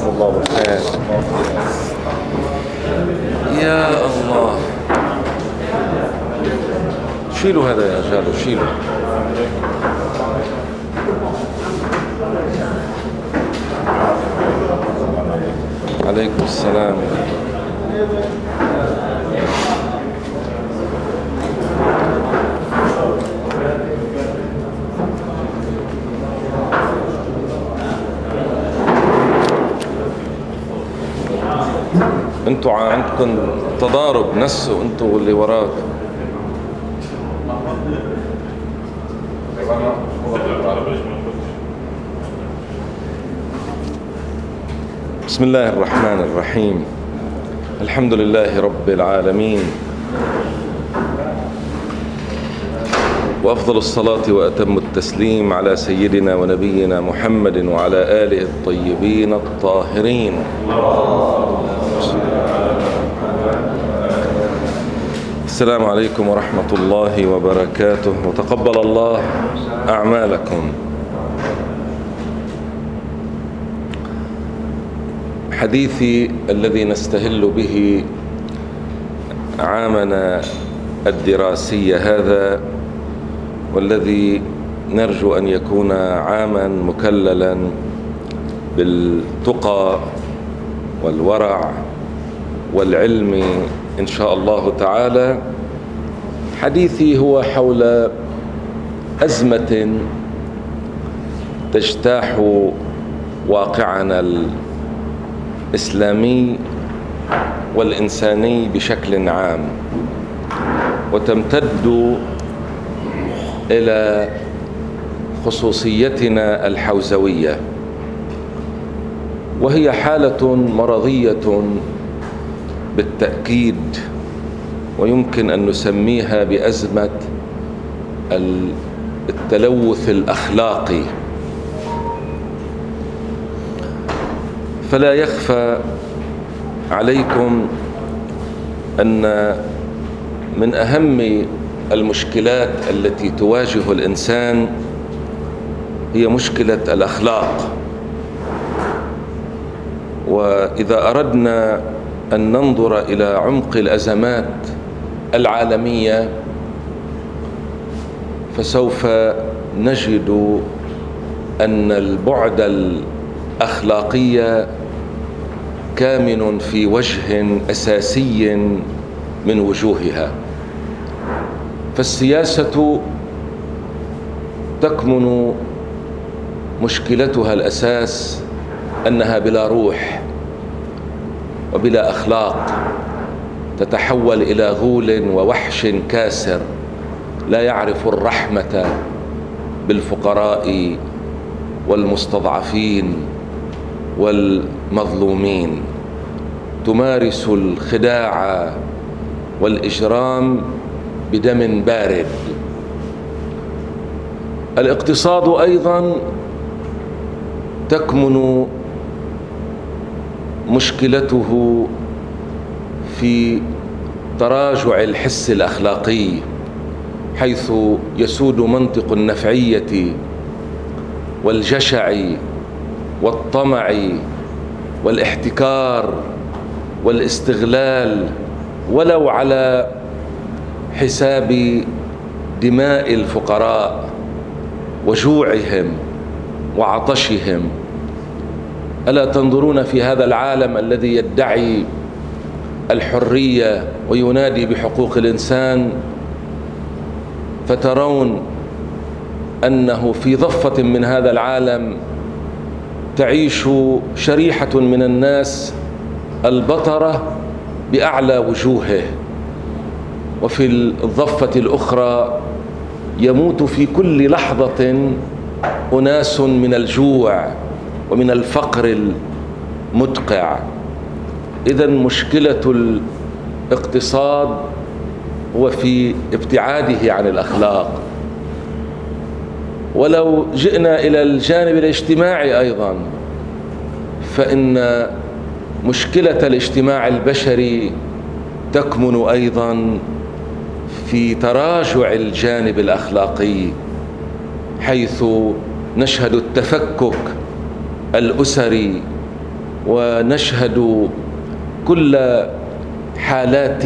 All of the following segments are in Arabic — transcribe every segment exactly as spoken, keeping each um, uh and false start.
الله بالخير. يا الله، شيلوا هذا يا جالو، شيلوا. عليكم السلام. انتوا عندكم تضارب، نسوا انتوا واللي وراك. بسم الله الرحمن الرحيم. الحمد لله رب العالمين، وأفضل الصلاة وأتم التسليم على سيدنا ونبينا محمد وعلى آله الطيبين الطاهرين. السلام عليكم ورحمة الله وبركاته، وتقبل الله أعمالكم. حديثي الذي نستهل به عامنا الدراسي هذا، والذي نرجو أن يكون عاما مكللا بالتقى والورع والعلم إن شاء الله تعالى. حديثي هو حول أزمة تجتاح واقعنا الإسلامي والإنساني بشكل عام، وتمتد إلى خصوصيتنا الحوزوية، وهي حالة مرضية بالتأكيد، ويمكن أن نسميها بأزمة التلوث الأخلاقي. فلا يخفى عليكم أن من أهم المشكلات التي تواجه الإنسان هي مشكلة الأخلاق. وإذا أردنا أن ننظر إلى عمق الأزمات العالمية فسوف نجد أن البعد الأخلاقي كامن في وجه أساسي من وجوهها. فالسياسة تكمن مشكلتها الأساس أنها بلا روح وبلا أخلاق، تتحول إلى غول ووحش كاسر لا يعرف الرحمة بالفقراء والمستضعفين والمظلومين، تمارس الخداع والإجرام بدم بارد. الاقتصاد أيضا تكمن مشكلته في تراجع الحس الأخلاقي، حيث يسود منطق النفعية والجشع والطمع والاحتكار والاستغلال، ولو على حساب دماء الفقراء وجوعهم وعطشهم. ألا تنظرون في هذا العالم الذي يدعي الحرية وينادي بحقوق الإنسان، فترون أنه في ضفة من هذا العالم تعيش شريحة من الناس البطرة بأعلى وجوهه، وفي الضفة الأخرى يموت في كل لحظة أناس من الجوع ومن الفقر المدقع. إذن مشكلة الاقتصاد هو في ابتعاده عن الأخلاق. ولو جئنا إلى الجانب الاجتماعي أيضا، فإن مشكلة الاجتماع البشري تكمن أيضا في تراجع الجانب الأخلاقي، حيث نشهد التفكك الأسري ونشهد كل حالات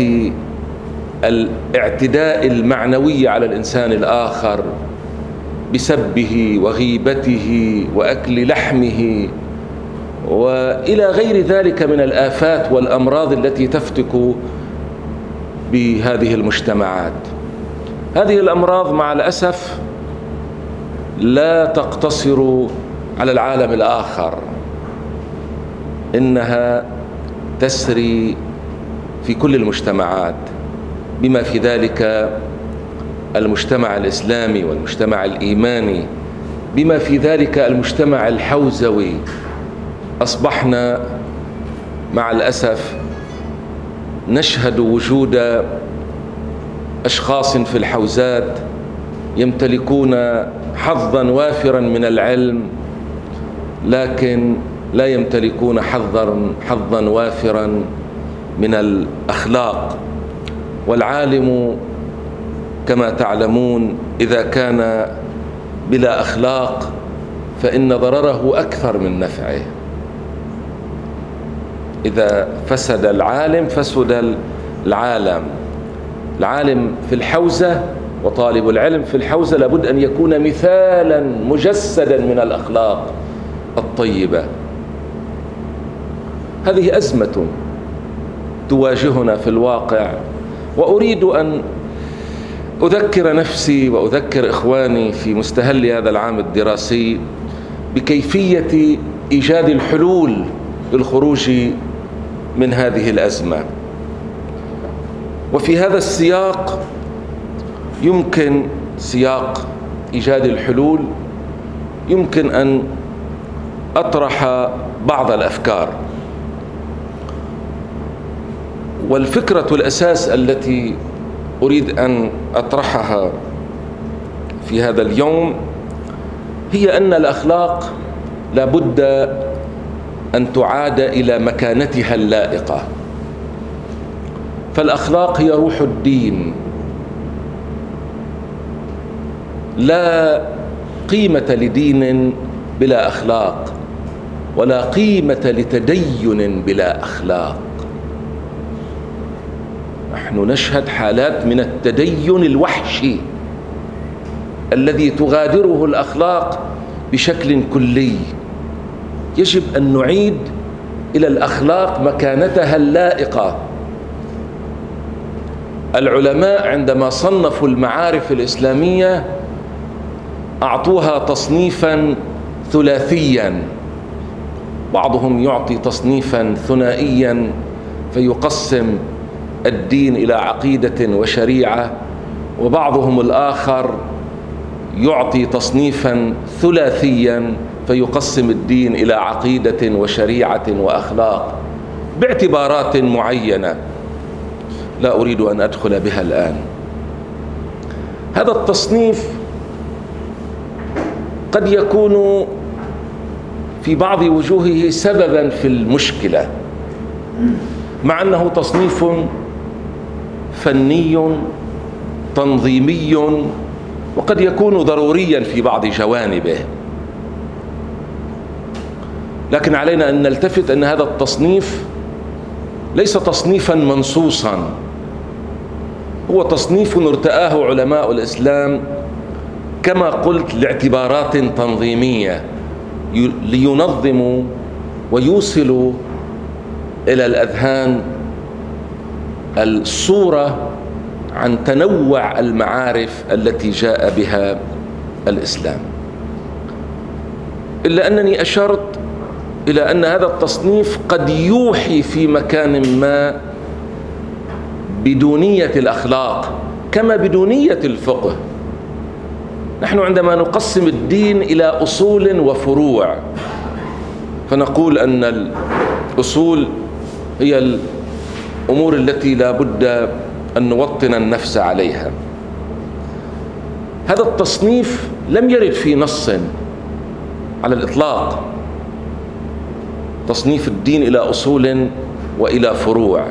الاعتداء المعنوي على الإنسان الآخر بسبه وغيبته وأكل لحمه وإلى غير ذلك من الآفات والأمراض التي تفتك بهذه المجتمعات. هذه الأمراض مع الأسف لا تقتصر على العالم الآخر، إنها تسري في كل المجتمعات، بما في ذلك المجتمع الإسلامي والمجتمع الإيماني، بما في ذلك المجتمع الحوزوي. أصبحنا مع الأسف نشهد وجود أشخاص في الحوزات يمتلكون حظا وافرا من العلم، لكن لا يمتلكون حظا حظا وافرا من الأخلاق. والعالم كما تعلمون إذا كان بلا أخلاق فإن ضرره أكثر من نفعه. إذا فسد العالم فسد العالم. العالم في الحوزة وطالب العلم في الحوزة لابد أن يكون مثالا مجسدا من الأخلاق الطيبة. هذه أزمة تواجهنا في الواقع، وأريد أن أذكر نفسي وأذكر إخواني في مستهل هذا العام الدراسي بكيفية إيجاد الحلول للخروج من هذه الأزمة. وفي هذا السياق يمكن سياق إيجاد الحلول يمكن أن أطرح بعض الأفكار. والفكرة الأساس التي أريد أن أطرحها في هذا اليوم هي أن الأخلاق لابد أن تعاد إلى مكانتها اللائقة. فالأخلاق هي روح الدين. لا قيمة لدين بلا أخلاق، ولا قيمة لتدين بلا أخلاق. نحن نشهد حالات من التدين الوحشي الذي تغادره الأخلاق بشكل كلي. يجب أن نعيد إلى الأخلاق مكانتها اللائقة. العلماء عندما صنفوا المعارف الإسلامية أعطوها تصنيفا ثلاثيا، بعضهم يعطي تصنيفا ثنائيا فيقسم الدين إلى عقيدة وشريعة، وبعضهم الآخر يعطي تصنيفا ثلاثيا فيقسم الدين إلى عقيدة وشريعة وأخلاق باعتبارات معينة لا أريد أن أدخل بها الآن. هذا التصنيف قد يكون في بعض وجوهه سببا في المشكلة، مع أنه تصنيف فني تنظيمي وقد يكون ضروريا في بعض جوانبه. لكن علينا أن نلتفت أن هذا التصنيف ليس تصنيفا منصوصا، هو تصنيف ارتآه علماء الإسلام كما قلت لاعتبارات تنظيمية لينظموا ويوصلوا إلى الأذهان الصورة عن تنوع المعارف التي جاء بها الإسلام. إلا أنني أشرت إلى أن هذا التصنيف قد يوحي في مكان ما بدونية الأخلاق كما بدونية الفقه. نحن عندما نقسم الدين إلى أصول وفروع فنقول أن الأصول هي الأمور التي لا بد أن نوطن النفس عليها. هذا التصنيف لم يرد في نص على الإطلاق، تصنيف الدين إلى أصول وإلى فروع.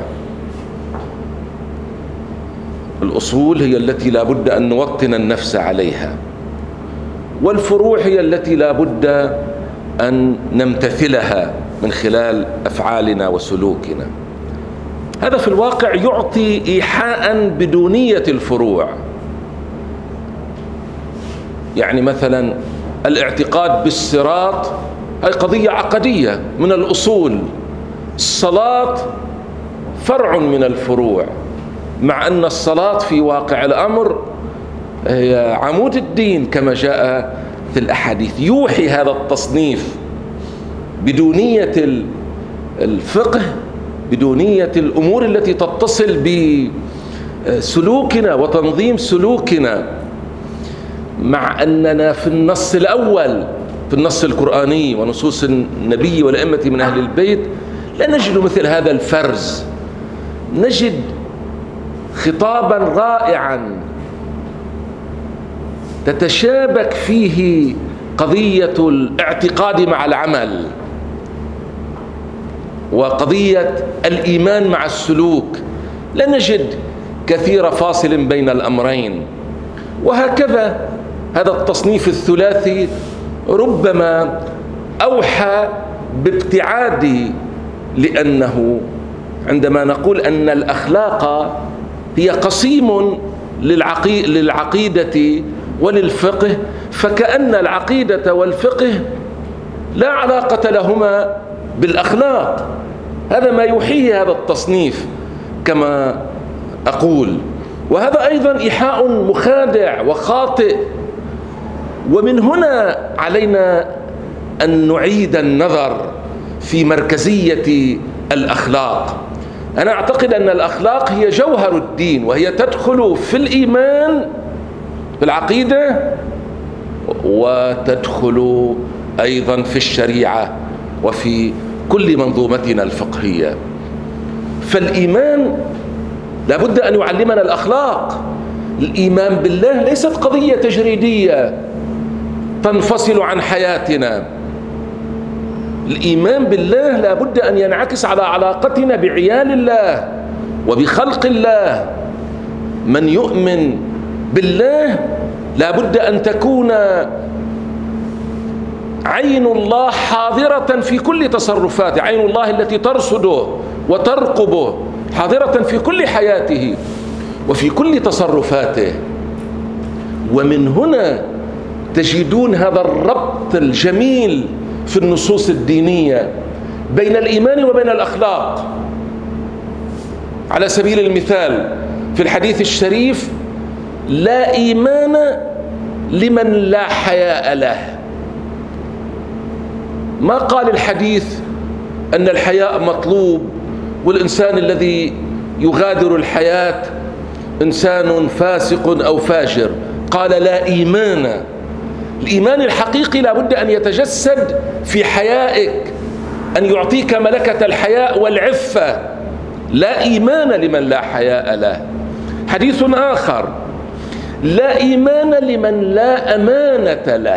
الأصول هي التي لا بد أن نوطن النفس عليها، والفروع هي التي لا بد أن نمتثلها من خلال أفعالنا وسلوكنا. هذا في الواقع يعطي إيحاء بدونية الفروع. يعني مثلا الاعتقاد بالصراط هي قضية عقدية من الأصول، الصلاة فرع من الفروع، مع أن الصلاة في واقع الأمر هي عمود الدين كما جاء في الأحاديث. يوحي هذا التصنيف بدونية الفقه، بدونية الأمور التي تتصل بسلوكنا وتنظيم سلوكنا، مع أننا في النص الأول في النص القرآني ونصوص النبي والأئمة من أهل البيت لا نجد مثل هذا الفرز. نجد خطابا رائعا تتشابك فيه قضية الاعتقاد مع العمل وقضية الإيمان مع السلوك، لا نجد كثير فاصل بين الأمرين. وهكذا هذا التصنيف الثلاثي ربما أوحى بابتعاد، لأنه عندما نقول أن الأخلاق هي قسيم للعقيدة وللفقه، فكأن العقيدة والفقه لا علاقة لهما بالأخلاق. هذا ما يوحيه هذا التصنيف كما أقول، وهذا أيضا إيحاء مخادع وخاطئ. ومن هنا علينا أن نعيد النظر في مركزية الأخلاق. أنا أعتقد أن الأخلاق هي جوهر الدين، وهي تدخل في الإيمان في العقيدة، وتدخل أيضا في الشريعة وفي كل منظومتنا الفقهية. فالإيمان لابد أن يعلمنا الأخلاق. الإيمان بالله ليست قضية تجريدية تنفصل عن حياتنا. الإيمان بالله لابد أن ينعكس على علاقتنا بعيال الله وبخلق الله. من يؤمن بالله لابد أن تكون عين الله حاضرة في كل تصرفاته، عين الله التي ترصده وترقبه حاضرة في كل حياته وفي كل تصرفاته. ومن هنا تجدون هذا الربط الجميل في النصوص الدينية بين الإيمان وبين الأخلاق. على سبيل المثال في الحديث الشريف: لا إيمان لمن لا حياء له. ما قال الحديث أن الحياء مطلوب والإنسان الذي يغادر الحياة إنسان فاسق أو فاجر، قال لا إيمان. الإيمان الحقيقي لابد أن يتجسد في حيائك، أن يعطيك ملكة الحياء والعفة. لا إيمان لمن لا حياء له. حديث آخر: لا إيمان لمن لا أمانة له.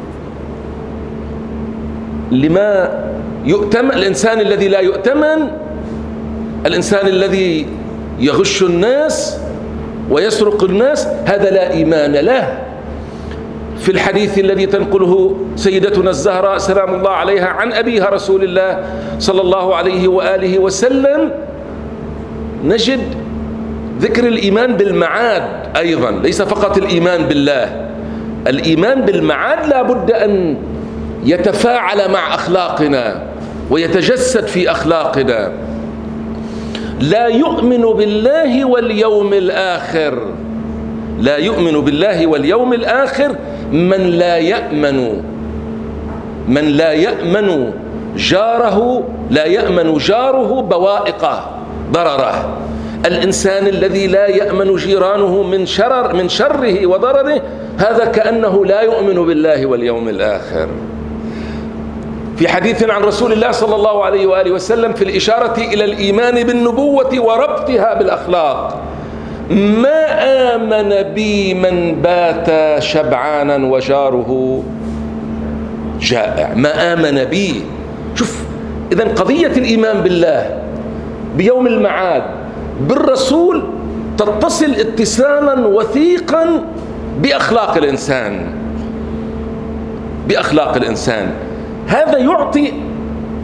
لما يؤتمن الإنسان الذي لا يؤتمن، الإنسان الذي يغش الناس ويسرق الناس، هذا لا إيمان له. في الحديث الذي تنقله سيدتنا الزهراء سلام الله عليها عن أبيها رسول الله صلى الله عليه وآله وسلم نجد ذكر الإيمان بالمعاد أيضا، ليس فقط الإيمان بالله. الإيمان بالمعاد لا بد أن يتفاعل مع أخلاقنا ويتجسد في أخلاقنا. لا يؤمن بالله واليوم الآخر، لا يؤمن بالله واليوم الآخر من لا يأمن من لا يأمن جاره لا يأمن جاره بوائقه ضرره. الإنسان الذي لا يأمن جيرانه من شرر من شره وضرره، هذا كأنه لا يؤمن بالله واليوم الآخر. في حديث عن رسول الله صلى الله عليه وآله وسلم في الإشارة إلى الإيمان بالنبوة وربطها بالأخلاق: ما آمن بي من بات شبعانا وجاره جائع. ما آمن بي. شوف، إذن قضية الإيمان بالله بيوم المعاد بالرسول تتصل اتصالا وثيقا بأخلاق الإنسان بأخلاق الإنسان. هذا يعطي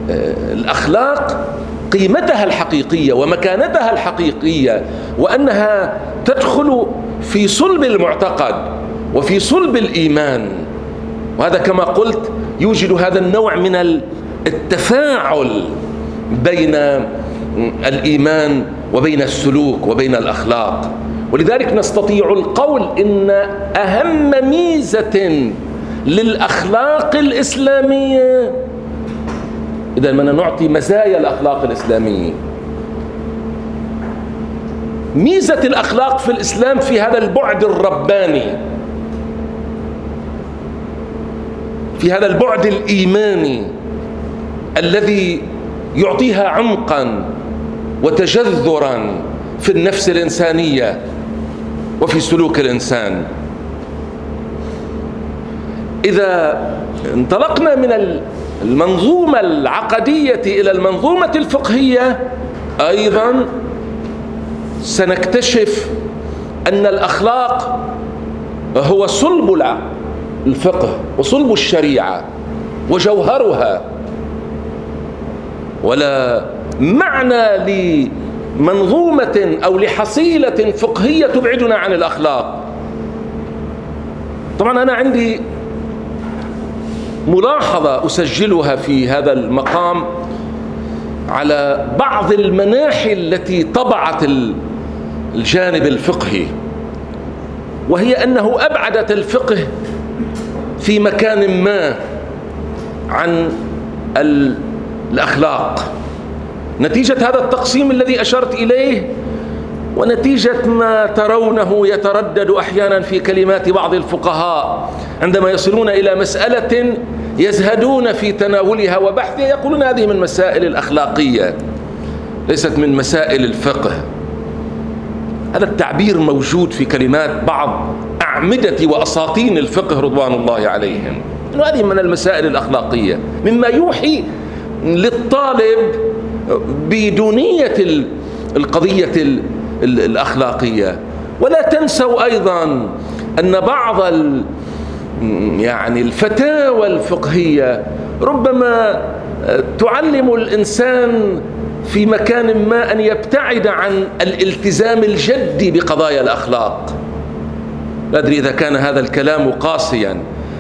الأخلاق قيمتها الحقيقية ومكانتها الحقيقية، وأنها تدخل في صلب المعتقد وفي صلب الإيمان. وهذا كما قلت يوجد هذا النوع من التفاعل بين الإيمان وبين السلوك وبين الأخلاق. ولذلك نستطيع القول إن أهم ميزة للأخلاق الإسلامية، إذا بدنا نعطي مزايا الأخلاق الإسلامية، ميزة الأخلاق في الإسلام في هذا البعد الرباني، في هذا البعد الإيماني الذي يعطيها عمقا وتجذرا في النفس الإنسانية وفي سلوك الإنسان. إذا انطلقنا من المنظومة العقدية إلى المنظومة الفقهية أيضا سنكتشف أن الأخلاق هو صلب الفقه وصلب الشريعة وجوهرها، ولا معنى لمنظومة أو لحصيلة فقهية تبعدنا عن الأخلاق. طبعا أنا عندي ملاحظة أسجلها في هذا المقام على بعض المناحي التي طبعت الجانب الفقهي، وهي أنه أبعدت الفقه في مكان ما عن الأخلاق نتيجة هذا التقسيم الذي أشرت إليه، ونتيجة ما ترونه يتردد أحيانا في كلمات بعض الفقهاء عندما يصلون إلى مسألة يزهدون في تناولها وبحثها، يقولون هذه من مسائل الأخلاقية ليست من مسائل الفقه. هذا التعبير موجود في كلمات بعض أعمدة وأساطين الفقه رضوان الله عليهم، إنه هذه من المسائل الأخلاقية، مما يوحي للطالب بدونية القضية الأخلاقية. ولا تنسوا أيضا أن بعض يعني الفتاوى الفقهية ربما تعلم الإنسان في مكان ما أن يبتعد عن الالتزام الجدي بقضايا الأخلاق. لا أدري إذا كان هذا الكلام قاسيا،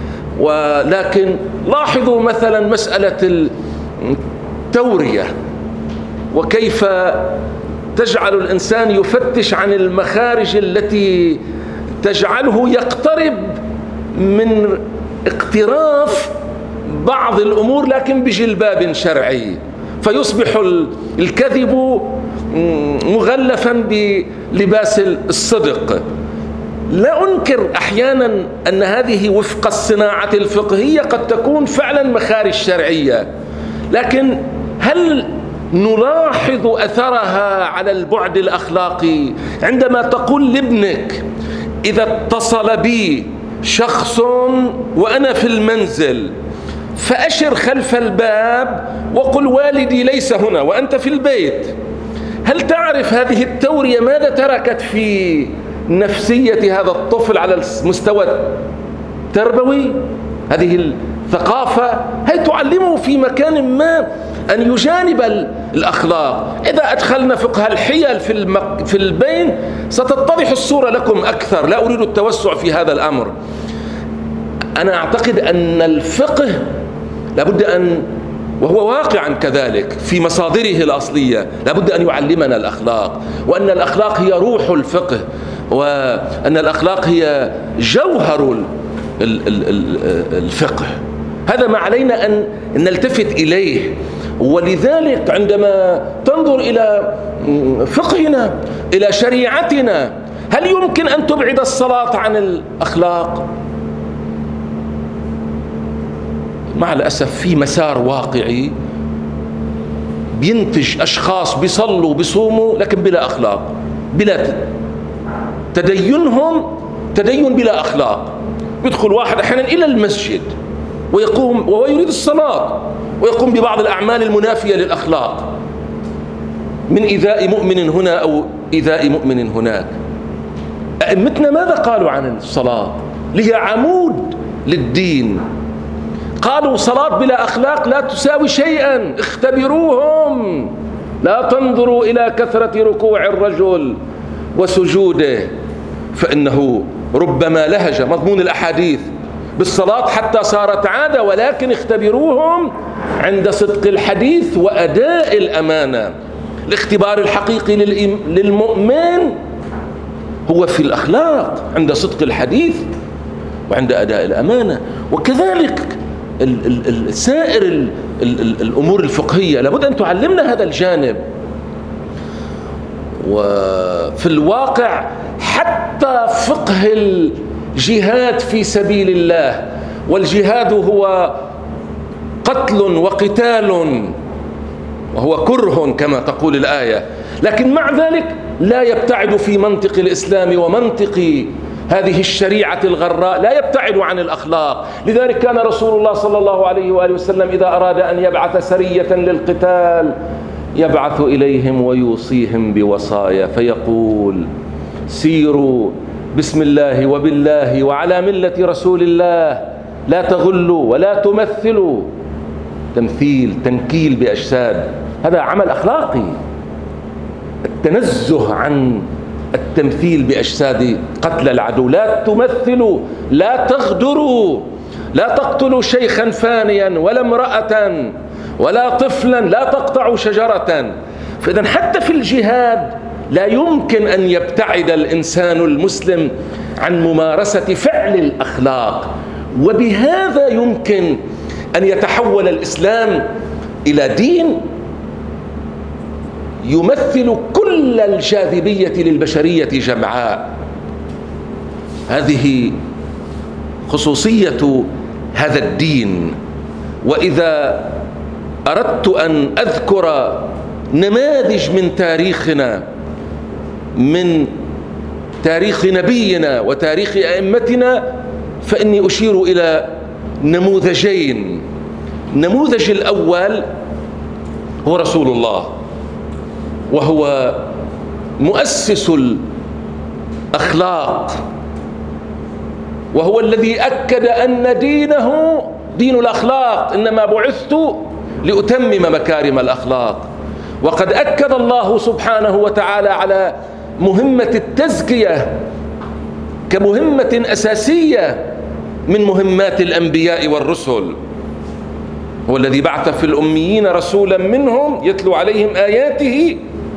ولكن لاحظوا مثلا مسألة التورية وكيف تجعل الإنسان يفتش عن المخارج التي تجعله يقترب من اقتراف بعض الأمور لكن بجلباب شرعي، فيصبح الكذب مغلفا بلباس الصدق. لا أنكر أحيانا أن هذه وفق الصناعة الفقهية قد تكون فعلا مخارج شرعية، لكن هل نلاحظ أثرها على البعد الأخلاقي عندما تقول لابنك إذا اتصل بي شخص وأنا في المنزل فأشر خلف الباب وقل والدي ليس هنا وأنت في البيت؟ هل تعرف هذه التورية ماذا تركت في نفسية هذا الطفل على المستوى التربوي؟ هذه الثقافة هي تعلمه في مكان ما أن يجانب الأخلاق. إذا أدخلنا فقه الحيل في, المك... في البين ستتضح الصورة لكم أكثر، لا أريد التوسع في هذا الأمر. أنا أعتقد أن الفقه لابد أن، وهو واقعا كذلك في مصادره الأصلية، لابد أن يعلمنا الأخلاق، وأن الأخلاق هي روح الفقه، وأن الأخلاق هي جوهر الفقه. هذا ما علينا أن نلتفت إليه. ولذلك عندما تنظر إلى فقهنا إلى شريعتنا، هل يمكن أن تبعد الصلاة عن الأخلاق؟ مع الأسف في مسار واقعي بينتج أشخاص بيصلوا بيصوموا لكن بلا أخلاق، بلا تدينهم تدين بلا أخلاق. يدخل واحد أحيانا إلى المسجد ويقوم وهو يريد الصلاة ويقوم ببعض الأعمال المنافية للأخلاق، من إيذاء مؤمن هنا أو إيذاء مؤمن هناك. أئمتنا ماذا قالوا عن الصلاة؟ هي عمود للدين. قالوا صلاة بلا أخلاق لا تساوي شيئا، اختبروهم، لا تنظروا إلى كثرة ركوع الرجل وسجوده فإنه ربما لهج مضمون الأحاديث بالصلاة حتى صارت عادة، ولكن اختبروهم عند صدق الحديث وأداء الأمانة. الاختبار الحقيقي للمؤمن هو في الأخلاق عند صدق الحديث وعند أداء الأمانة. وكذلك سائر الأمور الفقهية لابد أن تعلمنا هذا الجانب. وفي الواقع حتى فقه الجهاد في سبيل الله، والجهاد هو قتل وقتال وهو كره كما تقول الآية، لكن مع ذلك لا يبتعد في منطق الإسلام ومنطق هذه الشريعة الغراء، لا يبتعد عن الأخلاق. لذلك كان رسول الله صلى الله عليه وآله وسلم إذا أراد أن يبعث سرية للقتال يبعث إليهم ويوصيهم بوصايا فيقول: سيروا بسم الله وبالله وعلى ملة رسول الله، لا تغلوا ولا تمثلوا. تمثيل، تنكيل بأجساد، هذا عمل أخلاقي. التنزه عن التمثيل بأجساد قتل العدو. لا تمثلوا، لا تغدروا، لا تقتلوا شيخا فانيا ولا امرأة ولا طفلا، لا تقطعوا شجرة. فإذا حتى في الجهاد لا يمكن أن يبتعد الإنسان المسلم عن ممارسة فعل الأخلاق، وبهذا يمكن أن يتحول الإسلام إلى دين يمثل كل الجاذبية للبشرية جمعاء. هذه خصوصية هذا الدين. وإذا أردت أن أذكر نماذج من تاريخنا، من تاريخ نبينا وتاريخ أئمتنا، فإني أشير إلى نموذجين. النموذج الأول هو رسول الله، وهو مؤسس الأخلاق، وهو الذي أكد أن دينه دين الأخلاق، إنما بعثت لأتمم مكارم الأخلاق. وقد أكد الله سبحانه وتعالى على مهمة التزكية كمهمة أساسية من مهمات الأنبياء والرسل. هو الذي بعث في الأميين رسولا منهم يتلو عليهم آياته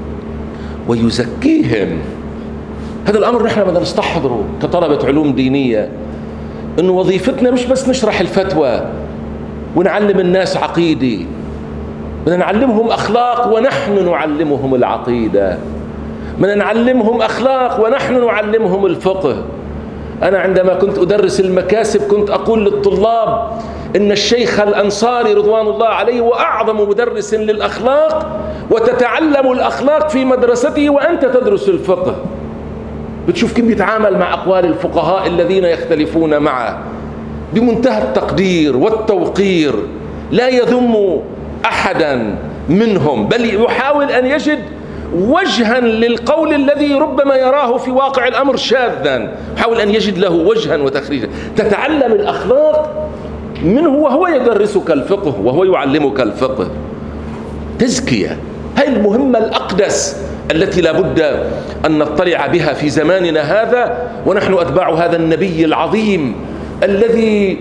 ويزكيهم. هذا الأمر نحن بدنا نستحضره كطلبة علوم دينية، إنه وظيفتنا مش بس نشرح الفتوى ونعلم الناس عقيدة، بدنا نعلمهم أخلاق ونحن نعلمهم العقيدة، بدنا نعلمهم أخلاق ونحن نعلمهم الفقه. أنا عندما كنت أدرس المكاسب كنت أقول للطلاب إن الشيخ الأنصاري رضوان الله عليه هو أعظم مدرس للأخلاق، وتتعلم الأخلاق في مدرسته وأنت تدرس الفقه. بتشوف كيف يتعامل مع أقوال الفقهاء الذين يختلفون معه بمنتهى التقدير والتوقير، لا يذم أحدا منهم، بل يحاول أن يجد وجها للقول الذي ربما يراه في واقع الأمر شاذا، يحاول أن يجد له وجها وتخريجا. تتعلم الأخلاق منه وهو يدرسك الفقه وهو يعلمك الفقه. تزكية، هذه المهمة الأقدس التي لا بد أن نطلع بها في زماننا هذا، ونحن أتباع هذا النبي العظيم الذي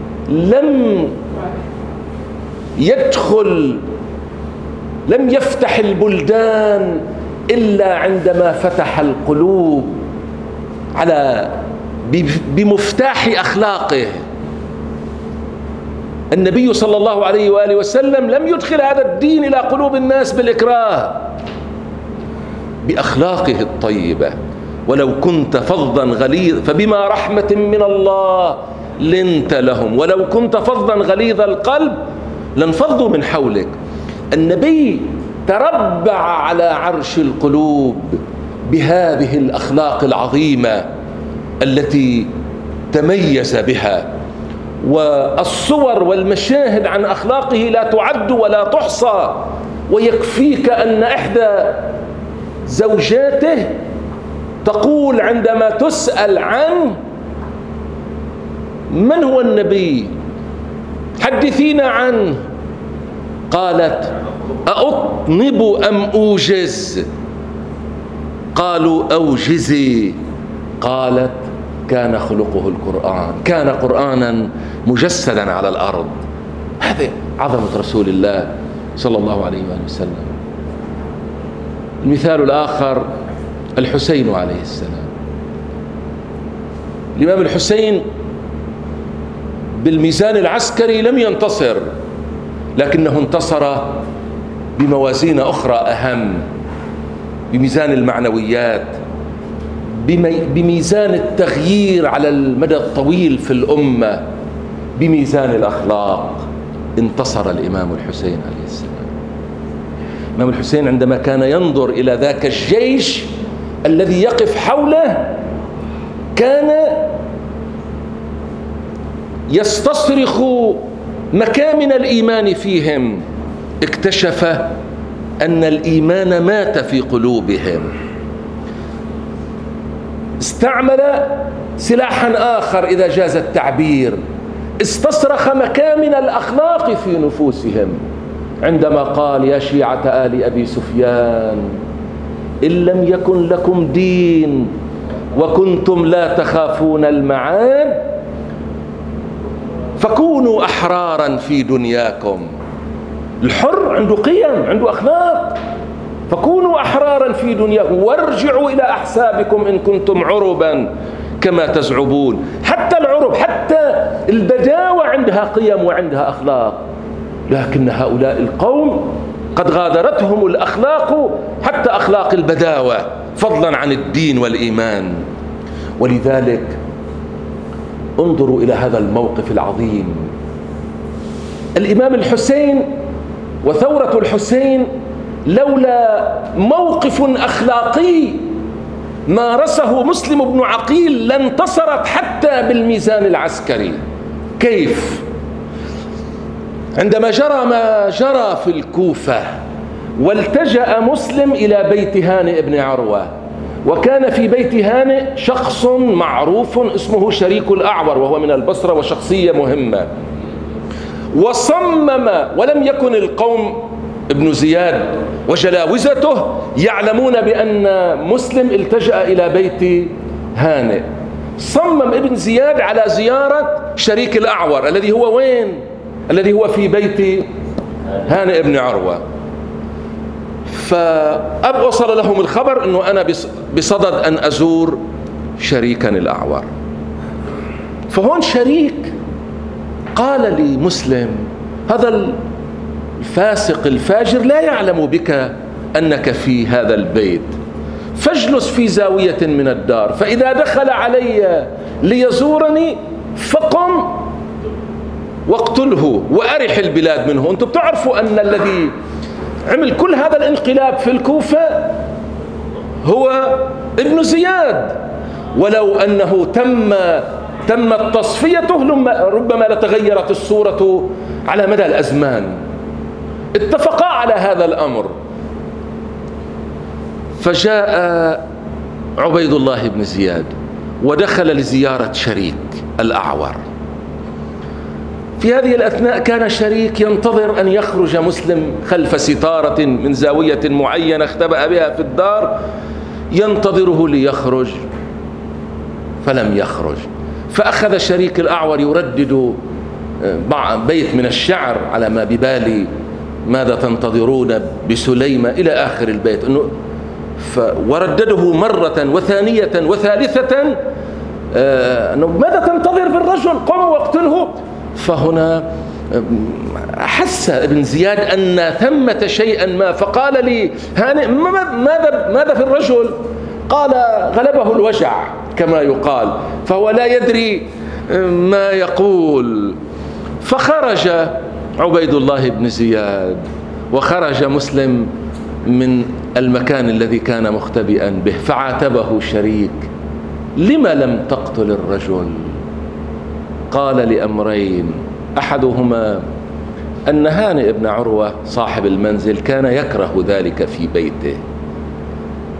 لم يدخل لم يفتح البلدان إلا عندما فتح القلوب على بمفتاح أخلاقه. النبي صلى الله عليه وآله وسلم لم يدخل هذا الدين إلى قلوب الناس بالإكراه، بأخلاقه الطيبة. ولو كنت فظا غليظ فبما رحمة من الله لنت لهم، ولو كنت فظا غليظ القلب لانفضوا من حولك. النبي تربع على عرش القلوب بهذه الأخلاق العظيمة التي تميز بها، والصور والمشاهد عن أخلاقه لا تعد ولا تحصى. ويكفيك أن إحدى زوجاته تقول عندما تسأل عن من هو النبي حدثينا عنه. قالت: أأطنب أم أوجز؟ قالوا: أوجزي. قالت: كان خلقه القرآن، كان قرآنا مجسدا على الأرض. هذه عظمة رسول الله صلى الله عليه وآله وسلم. المثال الآخر الحسين عليه السلام. الإمام الحسين بالميزان العسكري لم ينتصر، لكنه انتصر بموازين أخرى أهم، بميزان المعنويات، بميزان التغيير على المدى الطويل في الأمة، بميزان الأخلاق. انتصر الإمام الحسين عليه السلام. الإمام الحسين عندما كان ينظر إلى ذاك الجيش الذي يقف حوله كان يستصرخ مكامن الإيمان فيهم. اكتشف أن الإيمان مات في قلوبهم. استعمل سلاحا آخر إذا جاز التعبير، استصرخ مكامن الأخلاق في نفوسهم عندما قال: يا شيعة آل أبي سفيان، إن لم يكن لكم دين وكنتم لا تخافون المعاد فكونوا أحرارا في دنياكم. الحر عنده قيم، عنده أخلاق. فكونوا أحرارا في دنياكم وارجعوا إلى أحسابكم إن كنتم عربا كما تزعبون. حتى العرب، حتى البداوة عندها قيم وعندها أخلاق، لكن هؤلاء القوم قد غادرتهم الأخلاق، حتى أخلاق البداوة، فضلا عن الدين والإيمان. ولذلك انظروا إلى هذا الموقف العظيم. الإمام الحسين وثورة الحسين لولا موقف أخلاقي مارسه مسلم بن عقيل لانتصرت حتى بالميزان العسكري. كيف؟ عندما جرى ما جرى في الكوفة والتجأ مسلم إلى بيت هانئ بن عروة، وكان في بيت هانئ شخص معروف اسمه شريك الأعور وهو من البصرة وشخصية مهمة، وصمم، ولم يكن القوم ابن زياد وجلاوزته يعلمون بأن مسلم التجأ إلى بيت هانئ. صمم ابن زياد على زيارة شريك الأعور الذي هو وين؟ الذي هو في بيت هانئ بن عروة. فأب وصل لهم الخبر أنه أنا بصدد أن أزور شريكا الأعور. فهون شريك قال لمسلم: هذا الفاسق الفاجر لا يعلم بك أنك في هذا البيت، فاجلس في زاوية من الدار، فإذا دخل علي ليزورني فقم واقتله وأرح البلاد منه. أنتم بتعرفوا أن الذي عمل كل هذا الانقلاب في الكوفة هو ابن زياد، ولو أنه تم تمت تصفيته ربما لتغيرت الصورة على مدى الأزمان. اتفقا على هذا الأمر. فجاء عبيد الله بن زياد ودخل لزيارة شريك الأعور. في هذه الأثناء كان شريك ينتظر أن يخرج مسلم خلف ستارة من زاوية معينة اختبأ بها في الدار، ينتظره ليخرج فلم يخرج. فأخذ شريك الأعور يردد بيت من الشعر على ما ببالي: ماذا تنتظرون بسليمة، إلى آخر البيت. إنه وردده مرة وثانية وثالثة أنه ماذا تنتظر بالرجل، قم واقتله. فهنا أحس ابن زياد أن ثمة شيئا ما، فقال لي هانئ: ماذا ماذا في الرجل؟ قال: غلبه الوجع كما يقال، فهو لا يدري ما يقول. فخرج عبيد الله بن زياد وخرج مسلم من المكان الذي كان مختبئا به، فعاتبه شريك: لما لم تقتل الرجل؟ قال: لأمرين، أحدهما أن هانئ بن عروة صاحب المنزل كان يكره ذلك في بيته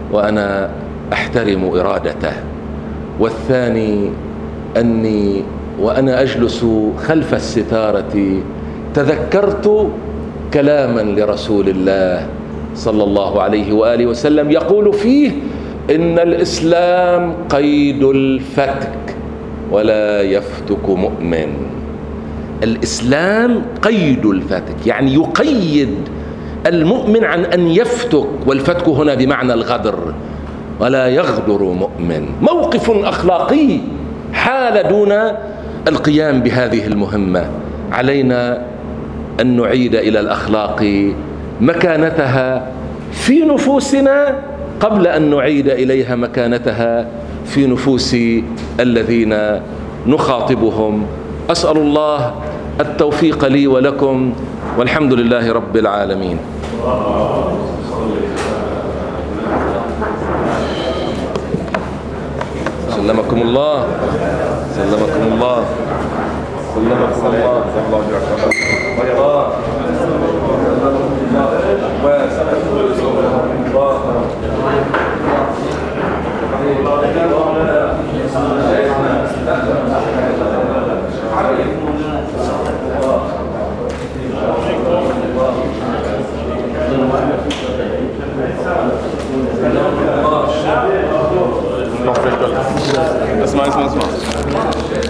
وأنا أحترم إرادته، والثاني أني وأنا أجلس خلف الستارة تذكرت كلاما لرسول الله صلى الله عليه وآله وسلم يقول فيه إن الإسلام قيد الفتك ولا يفتك مؤمن. الإسلام قيد الفتك، يعني يقيد المؤمن عن أن يفتك، والفتك هنا بمعنى الغدر، ولا يغدر مؤمن. موقف أخلاقي حال دون القيام بهذه المهمة. علينا أن نعيد إلى الأخلاق مكانتها في نفوسنا قبل أن نعيد إليها مكانتها في نفوس الذين نخاطبهم. أسأل الله التوفيق لي ولكم، والحمد لله رب العالمين. سلمكم الله، سلمكم الله، سلمكم الله.